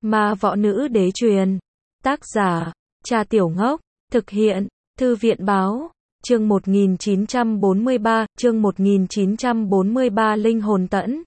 Ma võ nữ đế truyền. Tác giả, Trà Tiểu Ngốc. Thực hiện, Thư viện báo. Chương 1943, Linh hồn tẫn.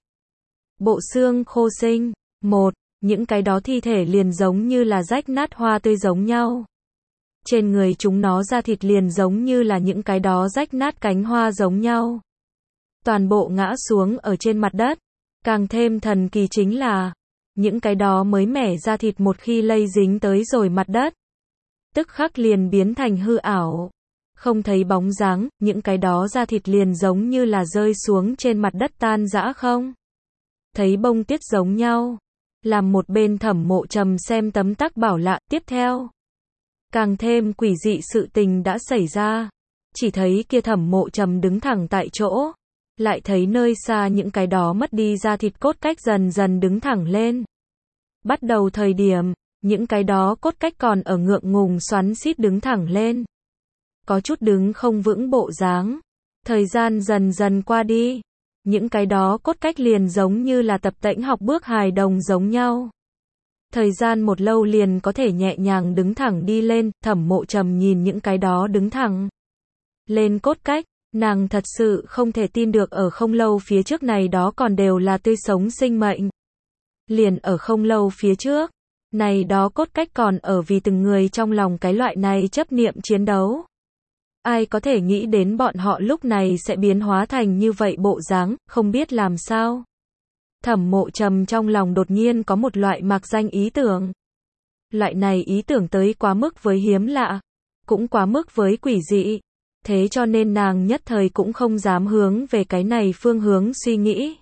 Bộ xương khô sinh. 1. Những cái đó thi thể liền giống như là rách nát hoa tươi giống nhau. Trên người chúng nó da thịt liền giống như là những cái đó rách nát cánh hoa giống nhau. Toàn bộ ngã xuống ở trên mặt đất. Càng thêm thần kỳ chính là, những cái đó mới mẻ da thịt một khi lây dính tới rồi mặt đất, tức khắc liền biến thành hư ảo. Không thấy bóng dáng, những cái đó da thịt liền giống như là rơi xuống trên mặt đất tan rã không. Thấy bông tuyết giống nhau. Làm một bên Thẩm Mộ Trầm xem tấm tắc bảo lạ, tiếp theo. Càng thêm quỷ dị sự tình đã xảy ra. Chỉ thấy kia Thẩm Mộ Trầm đứng thẳng tại chỗ. Lại thấy nơi xa những cái đó mất đi da thịt cốt cách dần dần đứng thẳng lên. Bắt đầu thời điểm, những cái đó cốt cách còn ở ngượng ngùng xoắn xít đứng thẳng lên. Có chút đứng không vững bộ dáng. Thời gian dần dần qua đi. Những cái đó cốt cách liền giống như là tập tễnh học bước hài đồng giống nhau. Thời gian một lâu liền có thể nhẹ nhàng đứng thẳng đi lên. Thẩm Mộ Trầm nhìn những cái đó đứng thẳng lên cốt cách. Nàng thật sự không thể tin được ở không lâu phía trước này đó còn đều là tươi sống sinh mệnh. Liền ở không lâu phía trước, này đó cốt cách còn ở vì từng người trong lòng cái loại này chấp niệm chiến đấu. Ai có thể nghĩ đến bọn họ lúc này sẽ biến hóa thành như vậy bộ dáng, không biết làm sao. Thẩm Mộ Trầm trong lòng đột nhiên có một loại mạc danh ý tưởng. Loại này ý tưởng tới quá mức với hiếm lạ, cũng quá mức với quỷ dị. Thế cho nên nàng nhất thời cũng không dám hướng về cái này phương hướng suy nghĩ.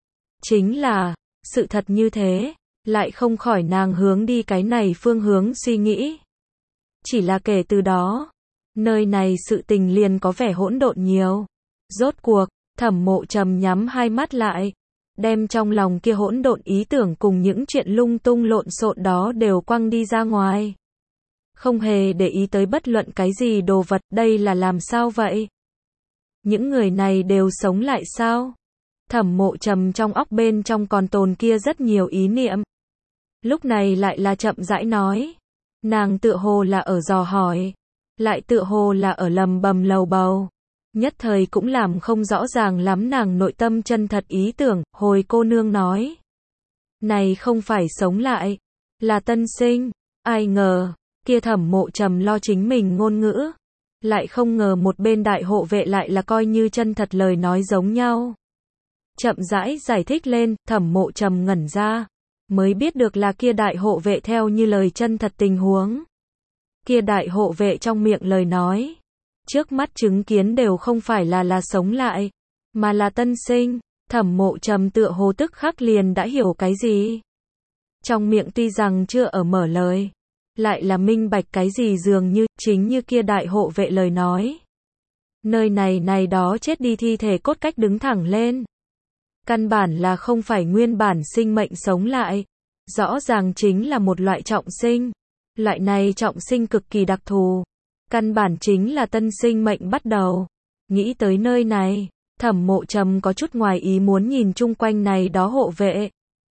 Chính là, sự thật như thế, lại không khỏi nàng hướng đi cái này phương hướng suy nghĩ. Chỉ là kể từ đó, nơi này sự tình liền có vẻ hỗn độn nhiều. Rốt cuộc, Thẩm Mộ Trầm nhắm hai mắt lại, đem trong lòng kia hỗn độn ý tưởng cùng những chuyện lung tung lộn xộn đó đều quăng đi ra ngoài. Không hề để ý tới bất luận cái gì đồ vật, đây là làm sao vậy? Những người này đều sống lại sao? Thẩm Mộ Trầm trong óc bên trong còn tồn kia rất nhiều ý niệm. Lúc này lại là chậm rãi nói. Nàng tựa hồ là ở dò hỏi, lại tựa hồ là ở lầm bầm lầu bầu. Nhất thời cũng làm không rõ ràng lắm nàng nội tâm chân thật ý tưởng. Hồi cô nương nói, này không phải sống lại, là tân sinh. Ai ngờ, kia Thẩm Mộ Trầm lo chính mình ngôn ngữ, lại không ngờ một bên đại hộ vệ lại là coi như chân thật lời nói giống nhau. Chậm rãi giải thích lên. Thẩm Mộ Trầm ngẩn ra, mới biết được là kia đại hộ vệ theo như lời chân thật tình huống. Kia đại hộ vệ trong miệng lời nói, trước mắt chứng kiến đều không phải là sống lại, mà là tân sinh. Thẩm Mộ Trầm tựa hồ tức khắc liền đã hiểu cái gì. Trong miệng tuy rằng chưa ở mở lời, lại là minh bạch cái gì dường như, chính như kia đại hộ vệ lời nói. Nơi này đó chết đi thi thể cốt cách đứng thẳng lên. Căn bản là không phải nguyên bản sinh mệnh sống lại. Rõ ràng chính là một loại trọng sinh. Loại này trọng sinh cực kỳ đặc thù. Căn bản chính là tân sinh mệnh bắt đầu. Nghĩ tới nơi này, Thẩm Mộ Trầm có chút ngoài ý muốn nhìn chung quanh này đó hộ vệ.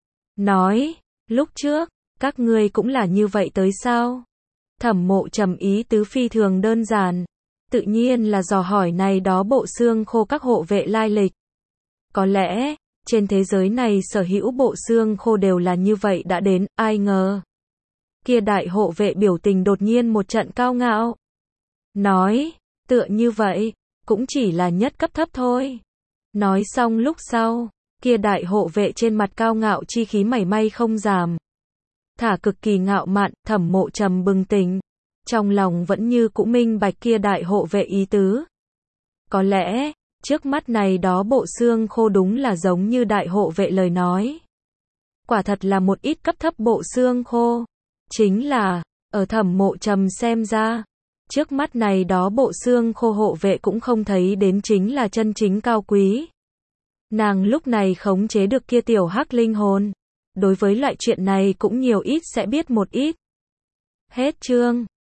Nói, lúc trước, các ngươi cũng là như vậy tới sao? Thẩm Mộ Trầm ý tứ phi thường đơn giản. Tự nhiên là dò hỏi này đó bộ xương khô các hộ vệ lai lịch. Có lẽ, trên thế giới này sở hữu bộ xương khô đều là như vậy đã đến, ai ngờ. Kia đại hộ vệ biểu tình đột nhiên một trận cao ngạo. Nói, tựa như vậy, cũng chỉ là nhất cấp thấp thôi. Nói xong lúc sau, kia đại hộ vệ trên mặt cao ngạo chi khí mảy may không giảm. Thả cực kỳ ngạo mạn. Thẩm Mộ Trầm bừng tỉnh. Trong lòng vẫn như cũ minh bạch kia đại hộ vệ ý tứ. Có lẽ, trước mắt này đó bộ xương khô đúng là giống như đại hộ vệ lời nói. Quả thật là một ít cấp thấp bộ xương khô. Chính là, ở Thẩm Mộ Trầm xem ra, trước mắt này đó bộ xương khô hộ vệ cũng không thấy đến chính là chân chính cao quý. Nàng lúc này khống chế được kia tiểu hắc linh hồn. Đối với loại chuyện này cũng nhiều ít sẽ biết một ít. Hết chương.